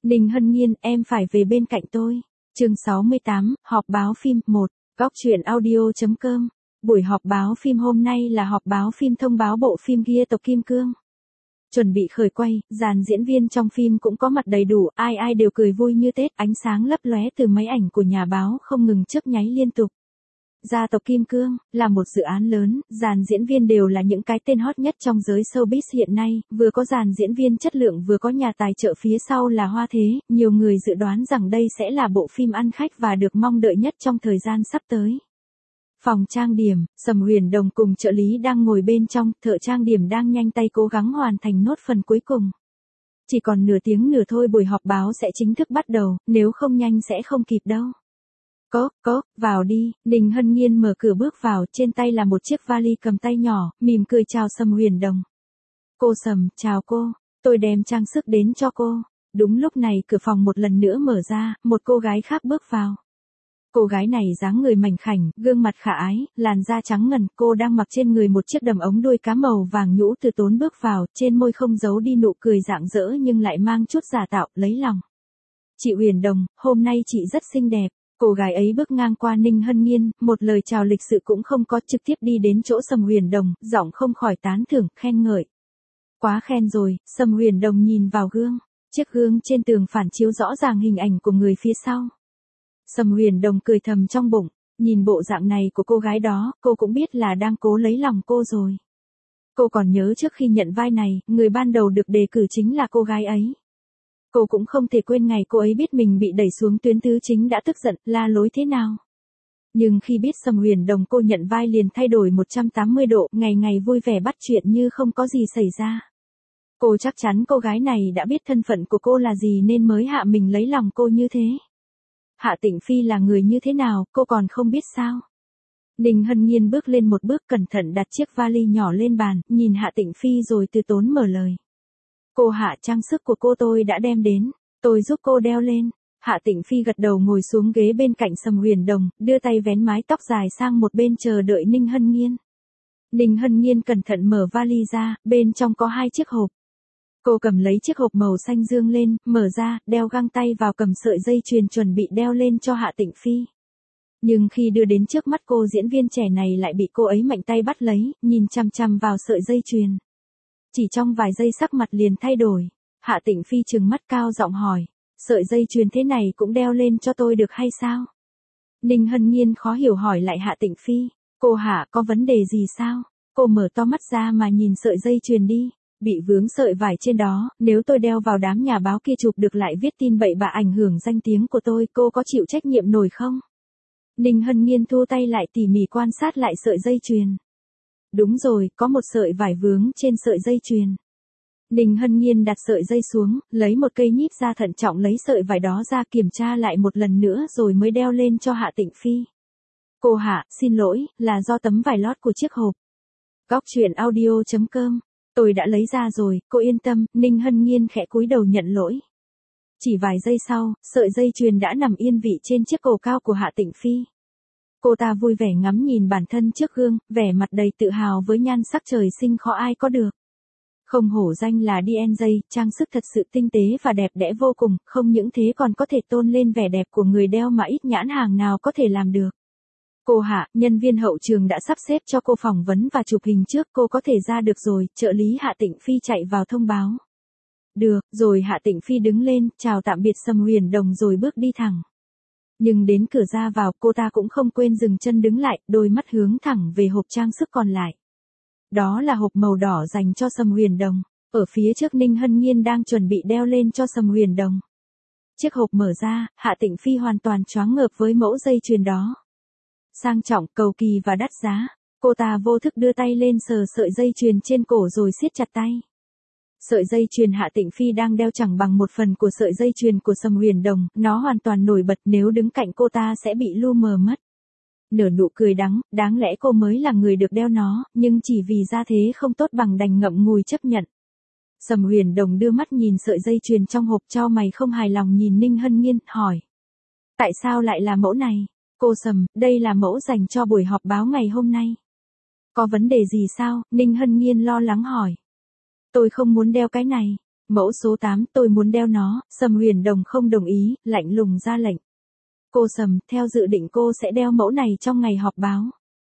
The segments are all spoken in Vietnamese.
Ninh Hân Nhiên, em phải về bên cạnh tôi. Chương 68, họp báo phim 1, góc truyện audio.com. Buổi họp báo phim hôm nay là họp báo phim thông báo bộ phim Gia tộc Kim Cương. Chuẩn bị khởi quay, dàn diễn viên trong phim cũng có mặt đầy đủ, ai ai đều cười vui như Tết, ánh sáng lấp lóe từ máy ảnh của nhà báo không ngừng chớp nháy liên tục. Gia tộc Kim Cương là một dự án lớn, dàn diễn viên đều là những cái tên hot nhất trong giới showbiz hiện nay, vừa có dàn diễn viên chất lượng vừa có nhà tài trợ phía sau là Hoa Thế, nhiều người dự đoán rằng đây sẽ là bộ phim ăn khách và được mong đợi nhất trong thời gian sắp tới. Phòng trang điểm, Sầm Huyền Đồng cùng trợ lý đang ngồi bên trong, thợ trang điểm đang nhanh tay cố gắng hoàn thành nốt phần cuối cùng. Chỉ còn nửa tiếng nữa thôi buổi họp báo sẽ chính thức bắt đầu, nếu không nhanh sẽ không kịp đâu. Có, vào đi, Ninh Hân Nhiên mở cửa bước vào, trên tay là một chiếc vali cầm tay nhỏ, mỉm cười chào Sầm Huyền Đồng. Cô Sầm, chào cô, tôi đem trang sức đến cho cô. Đúng lúc này cửa phòng một lần nữa mở ra, một cô gái khác bước vào. Cô gái này dáng người mảnh khảnh, gương mặt khả ái, làn da trắng ngần, cô đang mặc trên người một chiếc đầm ống đuôi cá màu vàng nhũ từ tốn bước vào, trên môi không giấu đi nụ cười rạng rỡ nhưng lại mang chút giả tạo, lấy lòng. Chị Huyền Đồng, hôm nay chị rất xinh đẹp. Cô gái ấy bước ngang qua Ninh Hân Nhiên, một lời chào lịch sự cũng không có, trực tiếp đi đến chỗ Sầm Huyền Đồng, giọng không khỏi tán thưởng, khen ngợi. Quá khen rồi, Sầm Huyền Đồng nhìn vào gương, chiếc gương trên tường phản chiếu rõ ràng hình ảnh của người phía sau. Sầm Huyền Đồng cười thầm trong bụng, nhìn bộ dạng này của cô gái đó, cô cũng biết là đang cố lấy lòng cô rồi. Cô còn nhớ trước khi nhận vai này, người ban đầu được đề cử chính là cô gái ấy. Cô cũng không thể quên ngày cô ấy biết mình bị đẩy xuống tuyến tứ chính đã tức giận, la lối thế nào. Nhưng khi biết Sầm Huyền Đồng cô nhận vai liền thay đổi 180 độ, ngày ngày vui vẻ bắt chuyện như không có gì xảy ra. Cô chắc chắn cô gái này đã biết thân phận của cô là gì nên mới hạ mình lấy lòng cô như thế. Hạ Tịnh Phi là người như thế nào, cô còn không biết sao. Ninh Hân Nhiên bước lên một bước cẩn thận đặt chiếc vali nhỏ lên bàn, nhìn Hạ Tịnh Phi rồi từ tốn mở lời. Cô Hạ, trang sức của cô tôi đã đem đến, tôi giúp cô đeo lên. Hạ Tịnh Phi gật đầu ngồi xuống ghế bên cạnh Sầm Huyền Đồng, đưa tay vén mái tóc dài sang một bên chờ đợi Ninh Hân Nhiên. Ninh Hân Nhiên cẩn thận mở vali ra, bên trong có 2 chiếc hộp. Cô cầm lấy chiếc hộp màu xanh dương lên, mở ra, đeo găng tay vào cầm sợi dây chuyền chuẩn bị đeo lên cho Hạ Tịnh Phi. Nhưng khi đưa đến trước mắt cô diễn viên trẻ này lại bị cô ấy mạnh tay bắt lấy, nhìn chằm chằm vào sợi dây chuyền. Chỉ trong vài giây sắc mặt liền thay đổi, Hạ Tịnh Phi trừng mắt cao giọng hỏi, sợi dây chuyền thế này cũng đeo lên cho tôi được hay sao? Ninh Hân Nhiên khó hiểu hỏi lại Hạ Tịnh Phi, cô Hạ có vấn đề gì sao? Cô mở to mắt ra mà nhìn sợi dây chuyền đi, bị vướng sợi vải trên đó, nếu tôi đeo vào đám nhà báo kia chụp được lại viết tin bậy bạ ảnh hưởng danh tiếng của tôi, cô có chịu trách nhiệm nổi không? Ninh Hân Nhiên thu tay lại tỉ mỉ quan sát lại sợi dây chuyền. Đúng rồi, có một sợi vải vướng trên sợi dây chuyền. Ninh Hân Nhiên đặt sợi dây xuống, lấy một cây nhíp ra thận trọng lấy sợi vải đó ra kiểm tra lại một lần nữa rồi mới đeo lên cho Hạ Tịnh Phi. Cô Hạ, xin lỗi, là do tấm vải lót của chiếc hộp. Góc truyện audio.com, tôi đã lấy ra rồi, cô yên tâm, Ninh Hân Nhiên khẽ cúi đầu nhận lỗi. Chỉ vài giây sau, sợi dây chuyền đã nằm yên vị trên chiếc cổ cao của Hạ Tịnh Phi. Cô ta vui vẻ ngắm nhìn bản thân trước gương, vẻ mặt đầy tự hào với nhan sắc trời sinh khó ai có được. Không hổ danh là DNJ, trang sức thật sự tinh tế và đẹp đẽ vô cùng, không những thế còn có thể tôn lên vẻ đẹp của người đeo mà ít nhãn hàng nào có thể làm được. Cô Hạ, nhân viên hậu trường đã sắp xếp cho cô phỏng vấn và chụp hình trước, cô có thể ra được rồi, trợ lý Hạ Tịnh Phi chạy vào thông báo. Được, rồi Hạ Tịnh Phi đứng lên, chào tạm biệt Sầm Huyền Đồng rồi bước đi thẳng. Nhưng đến cửa ra vào, cô ta cũng không quên dừng chân đứng lại, đôi mắt hướng thẳng về hộp trang sức còn lại. Đó là hộp màu đỏ dành cho Sầm Huyền Đồng, ở phía trước Ninh Hân Nhiên đang chuẩn bị đeo lên cho Sầm Huyền Đồng. Chiếc hộp mở ra, Hạ Tịnh Phi hoàn toàn choáng ngợp với mẫu dây chuyền đó. Sang trọng, cầu kỳ và đắt giá, cô ta vô thức đưa tay lên sờ sợi dây chuyền trên cổ rồi siết chặt tay. Sợi dây chuyền Hạ Tịnh Phi đang đeo chẳng bằng một phần của sợi dây chuyền của Sầm Huyền Đồng, nó hoàn toàn nổi bật, nếu đứng cạnh cô ta sẽ bị lu mờ mất. Nở nụ cười đắng, đáng lẽ cô mới là người được đeo nó, nhưng chỉ vì gia thế không tốt bằng đành ngậm ngùi chấp nhận. Sầm Huyền Đồng đưa mắt nhìn sợi dây chuyền trong hộp, chau mày không hài lòng nhìn Ninh Hân Nhiên, hỏi. Tại sao lại là mẫu này? Cô Sầm, đây là mẫu dành cho buổi họp báo ngày hôm nay. Có vấn đề gì sao? Ninh Hân Nhiên lo lắng hỏi. Tôi không muốn đeo cái này. Mẫu số 8, tôi muốn đeo nó. Sầm Huyền Đồng không đồng ý, lạnh lùng ra lệnh. Cô Sầm, theo dự định cô sẽ đeo mẫu này trong ngày họp báo.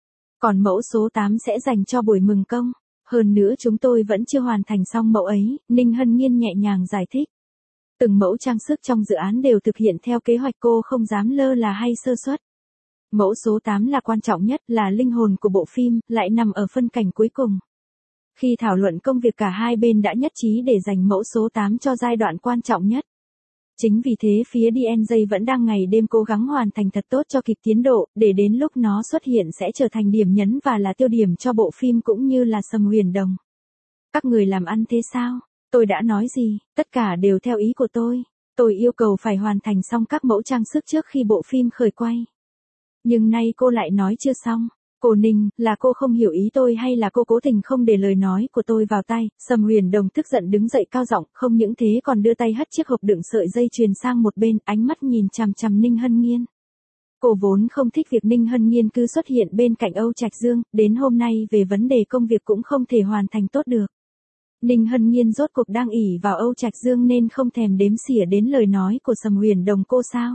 Còn mẫu số 8 sẽ dành cho buổi mừng công. Hơn nữa chúng tôi vẫn chưa hoàn thành xong mẫu ấy, Ninh Hân Nhiên nhẹ nhàng giải thích. Từng mẫu trang sức trong dự án đều thực hiện theo kế hoạch, cô không dám lơ là hay sơ suất. Mẫu số 8 là quan trọng nhất, là linh hồn của bộ phim, lại nằm ở phân cảnh cuối cùng. Khi thảo luận công việc cả hai bên đã nhất trí để dành mẫu số 8 cho giai đoạn quan trọng nhất. Chính vì thế phía DNJ vẫn đang ngày đêm cố gắng hoàn thành thật tốt cho kịp tiến độ, để đến lúc nó xuất hiện sẽ trở thành điểm nhấn và là tiêu điểm cho bộ phim cũng như là Sầm Huyền Đồng. Các người làm ăn thế sao? Tôi đã nói gì, tất cả đều theo ý của tôi. Tôi yêu cầu phải hoàn thành xong các mẫu trang sức trước khi bộ phim khởi quay. Nhưng nay cô lại nói chưa xong. Cô Ninh, là cô không hiểu ý tôi hay là cô cố tình không để lời nói của tôi vào tai? Sầm Huyền Đồng tức giận đứng dậy cao giọng, không những thế còn đưa tay hất chiếc hộp đựng sợi dây chuyền sang một bên, ánh mắt nhìn chằm chằm Ninh Hân Nhiên. Cô vốn không thích việc Ninh Hân Nhiên cứ xuất hiện bên cạnh Âu Trạch Dương, đến hôm nay về vấn đề công việc cũng không thể hoàn thành tốt được. Ninh Hân Nhiên rốt cuộc đang ỷ vào Âu Trạch Dương nên không thèm đếm xỉa đến lời nói của Sầm Huyền Đồng cô sao?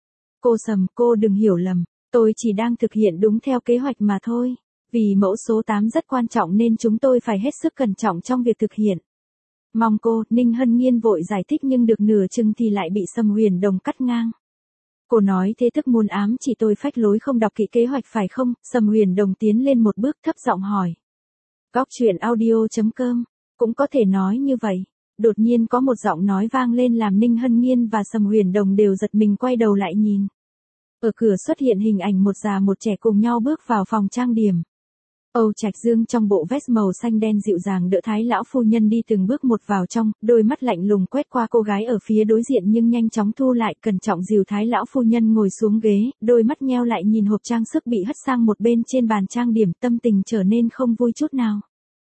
Cô Sầm, cô đừng hiểu lầm. Tôi chỉ đang thực hiện đúng theo kế hoạch mà thôi. Vì mẫu số 8 rất quan trọng nên chúng tôi phải hết sức cẩn trọng trong việc thực hiện. Mong cô, Ninh Hân Nhiên vội giải thích nhưng được nửa chừng thì lại bị Sầm Huyền Đồng cắt ngang. Cô nói thế tức muốn ám chỉ tôi phách lối không đọc kỹ kế hoạch phải không? Sầm Huyền Đồng tiến lên một bước thấp giọng hỏi. Góc truyện audio.com, cũng có thể nói như vậy. Đột nhiên có một giọng nói vang lên làm Ninh Hân Nhiên và Sầm Huyền Đồng đều giật mình quay đầu lại nhìn. Ở cửa xuất hiện hình ảnh một già một trẻ cùng nhau bước vào phòng trang điểm. Âu Trạch Dương trong bộ vest màu xanh đen dịu dàng đỡ Thái lão phu nhân đi từng bước một vào trong, đôi mắt lạnh lùng quét qua cô gái ở phía đối diện nhưng nhanh chóng thu lại, cẩn trọng dìu Thái lão phu nhân ngồi xuống ghế, đôi mắt nheo lại nhìn hộp trang sức bị hất sang một bên trên bàn trang điểm, tâm tình trở nên không vui chút nào.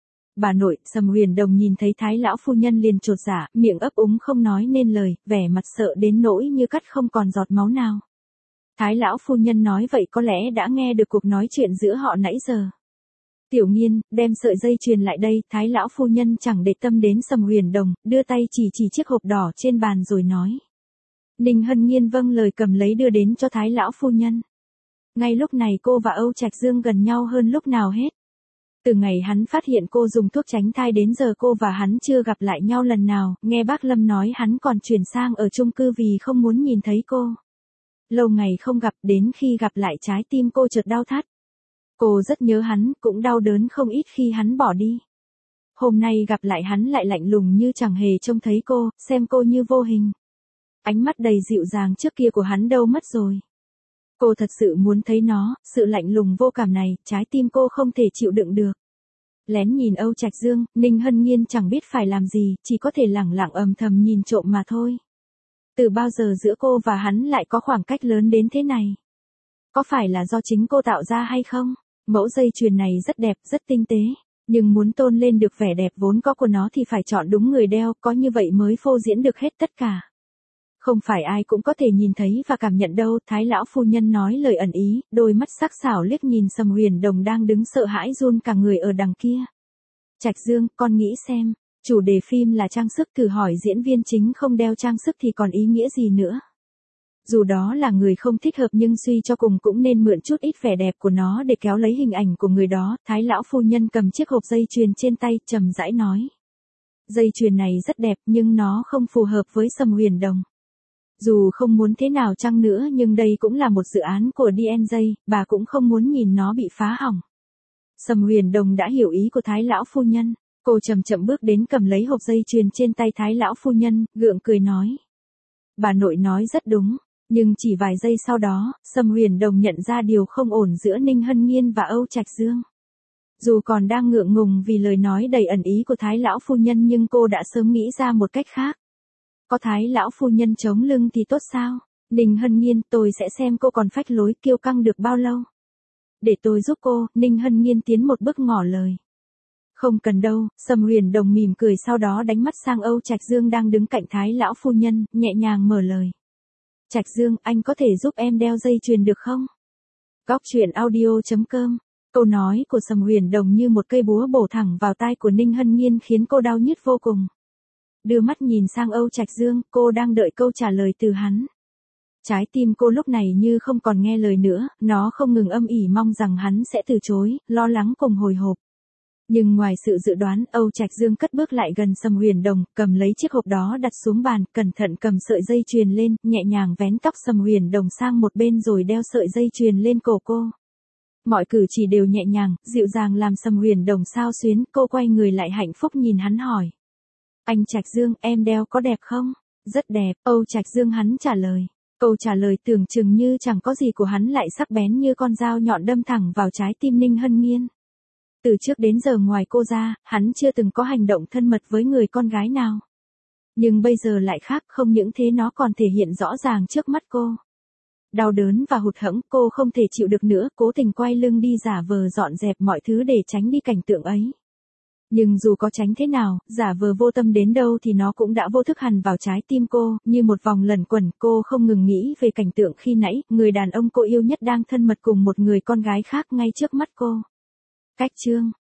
Bà nội, Sầm Huyền Đồng nhìn thấy Thái lão phu nhân liền chột dạ, miệng ấp úng không nói nên lời, vẻ mặt sợ đến nỗi như cắt không còn giọt máu nào. Thái lão phu nhân nói vậy có lẽ đã nghe được cuộc nói chuyện giữa họ nãy giờ. Tiểu Nghiên, đem sợi dây chuyền lại đây. Thái lão phu nhân chẳng để tâm đến Sầm Huyền Đồng, đưa tay chỉ chiếc hộp đỏ trên bàn rồi nói. Ninh Hân Nhiên vâng lời cầm lấy đưa đến cho Thái lão phu nhân. Ngay lúc này cô và Âu Trạch Dương gần nhau hơn lúc nào hết. Từ ngày hắn phát hiện cô dùng thuốc tránh thai đến giờ cô và hắn chưa gặp lại nhau lần nào, nghe bác Lâm nói hắn còn chuyển sang ở chung cư vì không muốn nhìn thấy cô. Lâu ngày không gặp, đến khi gặp lại trái tim cô chợt đau thắt. Cô rất nhớ hắn, cũng đau đớn không ít khi hắn bỏ đi. Hôm nay gặp lại hắn lại lạnh lùng như chẳng hề trông thấy cô, xem cô như vô hình. Ánh mắt đầy dịu dàng trước kia của hắn đâu mất rồi. Cô thật sự muốn thấy nó, sự lạnh lùng vô cảm này, trái tim cô không thể chịu đựng được. Lén nhìn Âu Trạch Dương, Ninh Hân Nhiên chẳng biết phải làm gì, chỉ có thể lẳng lặng âm thầm nhìn trộm mà thôi. Từ bao giờ giữa cô và hắn lại có khoảng cách lớn đến thế này? Có phải là do chính cô tạo ra hay không? Mẫu dây chuyền này rất đẹp, rất tinh tế. Nhưng muốn tôn lên được vẻ đẹp vốn có của nó thì phải chọn đúng người đeo, có như vậy mới phô diễn được hết tất cả. Không phải ai cũng có thể nhìn thấy và cảm nhận đâu. Thái lão phu nhân nói lời ẩn ý, đôi mắt sắc sảo liếc nhìn Sầm Huyền Đồng đang đứng sợ hãi run cả người ở đằng kia. Trạch Dương, con nghĩ xem, chủ đề phim là trang sức, thử hỏi diễn viên chính không đeo trang sức thì còn ý nghĩa gì nữa. Dù đó là người không thích hợp nhưng suy cho cùng cũng nên mượn chút ít vẻ đẹp của nó để kéo lấy hình ảnh của người đó. Thái lão phu nhân cầm chiếc hộp dây chuyền trên tay, trầm rãi nói. Dây chuyền này rất đẹp nhưng nó không phù hợp với Sầm Huyền Đồng. Dù không muốn thế nào chăng nữa nhưng đây cũng là một dự án của DNJ, bà cũng không muốn nhìn nó bị phá hỏng. Sầm Huyền Đồng đã hiểu ý của Thái lão phu nhân, cô chậm chậm bước đến cầm lấy hộp dây chuyền trên tay Thái lão phu nhân, gượng cười nói. Bà nội nói rất đúng, nhưng chỉ vài giây sau đó, Sầm Huyền Đồng nhận ra điều không ổn giữa Ninh Hân Nhiên và Âu Trạch Dương. Dù còn đang ngượng ngùng vì lời nói đầy ẩn ý của Thái lão phu nhân nhưng cô đã sớm nghĩ ra một cách khác. Có Thái lão phu nhân chống lưng thì tốt sao? Ninh Hân Nhiên, tôi sẽ xem cô còn phách lối kiêu căng được bao lâu. Để tôi giúp cô. Ninh Hân Nhiên tiến một bước ngỏ lời. Không cần đâu. Sầm Huyền Đồng mỉm cười sau đó đánh mắt sang Âu Trạch Dương đang đứng cạnh Thái lão phu nhân, nhẹ nhàng mở lời. Trạch Dương, anh có thể giúp em đeo dây chuyền được không? Góc truyện audio.com. Câu nói của Sầm Huyền Đồng như một cây búa bổ thẳng vào tai của Ninh Hân Nhiên khiến cô đau nhức vô cùng. đưa mắt nhìn sang Âu Trạch Dương, cô đang đợi câu trả lời từ hắn. Trái tim cô lúc này như không còn nghe lời nữa, nó không ngừng âm ỉ mong rằng hắn sẽ từ chối, lo lắng cùng hồi hộp. Nhưng ngoài sự dự đoán, Âu Trạch Dương cất bước lại gần Sầm Huyền Đồng, cầm lấy chiếc hộp đó đặt xuống bàn, cẩn thận cầm sợi dây chuyền lên, nhẹ nhàng vén tóc Sầm Huyền Đồng sang một bên rồi đeo sợi dây chuyền lên cổ cô. Mọi cử chỉ đều nhẹ nhàng, dịu dàng làm Sầm Huyền Đồng xao xuyến, cô quay người lại hạnh phúc nhìn hắn hỏi. Anh Trạch Dương, em đeo có đẹp không? Rất đẹp, Âu Trạch Dương hắn trả lời. Câu trả lời tưởng chừng như chẳng có gì của hắn lại sắc bén như con dao nhọn đâm thẳng vào trái tim Ninh Hân Nghiên. Từ trước đến giờ ngoài cô ra, hắn chưa từng có hành động thân mật với người con gái nào. Nhưng bây giờ lại khác, không những thế nó còn thể hiện rõ ràng trước mắt cô. Đau đớn và hụt hẫng, cô không thể chịu được nữa, cố tình quay lưng đi giả vờ dọn dẹp mọi thứ để tránh đi cảnh tượng ấy. Nhưng dù có tránh thế nào, giả vờ vô tâm đến đâu thì nó cũng đã vô thức hằn vào trái tim cô, như một vòng luẩn quẩn, cô không ngừng nghĩ về cảnh tượng khi nãy, người đàn ông cô yêu nhất đang thân mật cùng một người con gái khác ngay trước mắt cô. Cách chương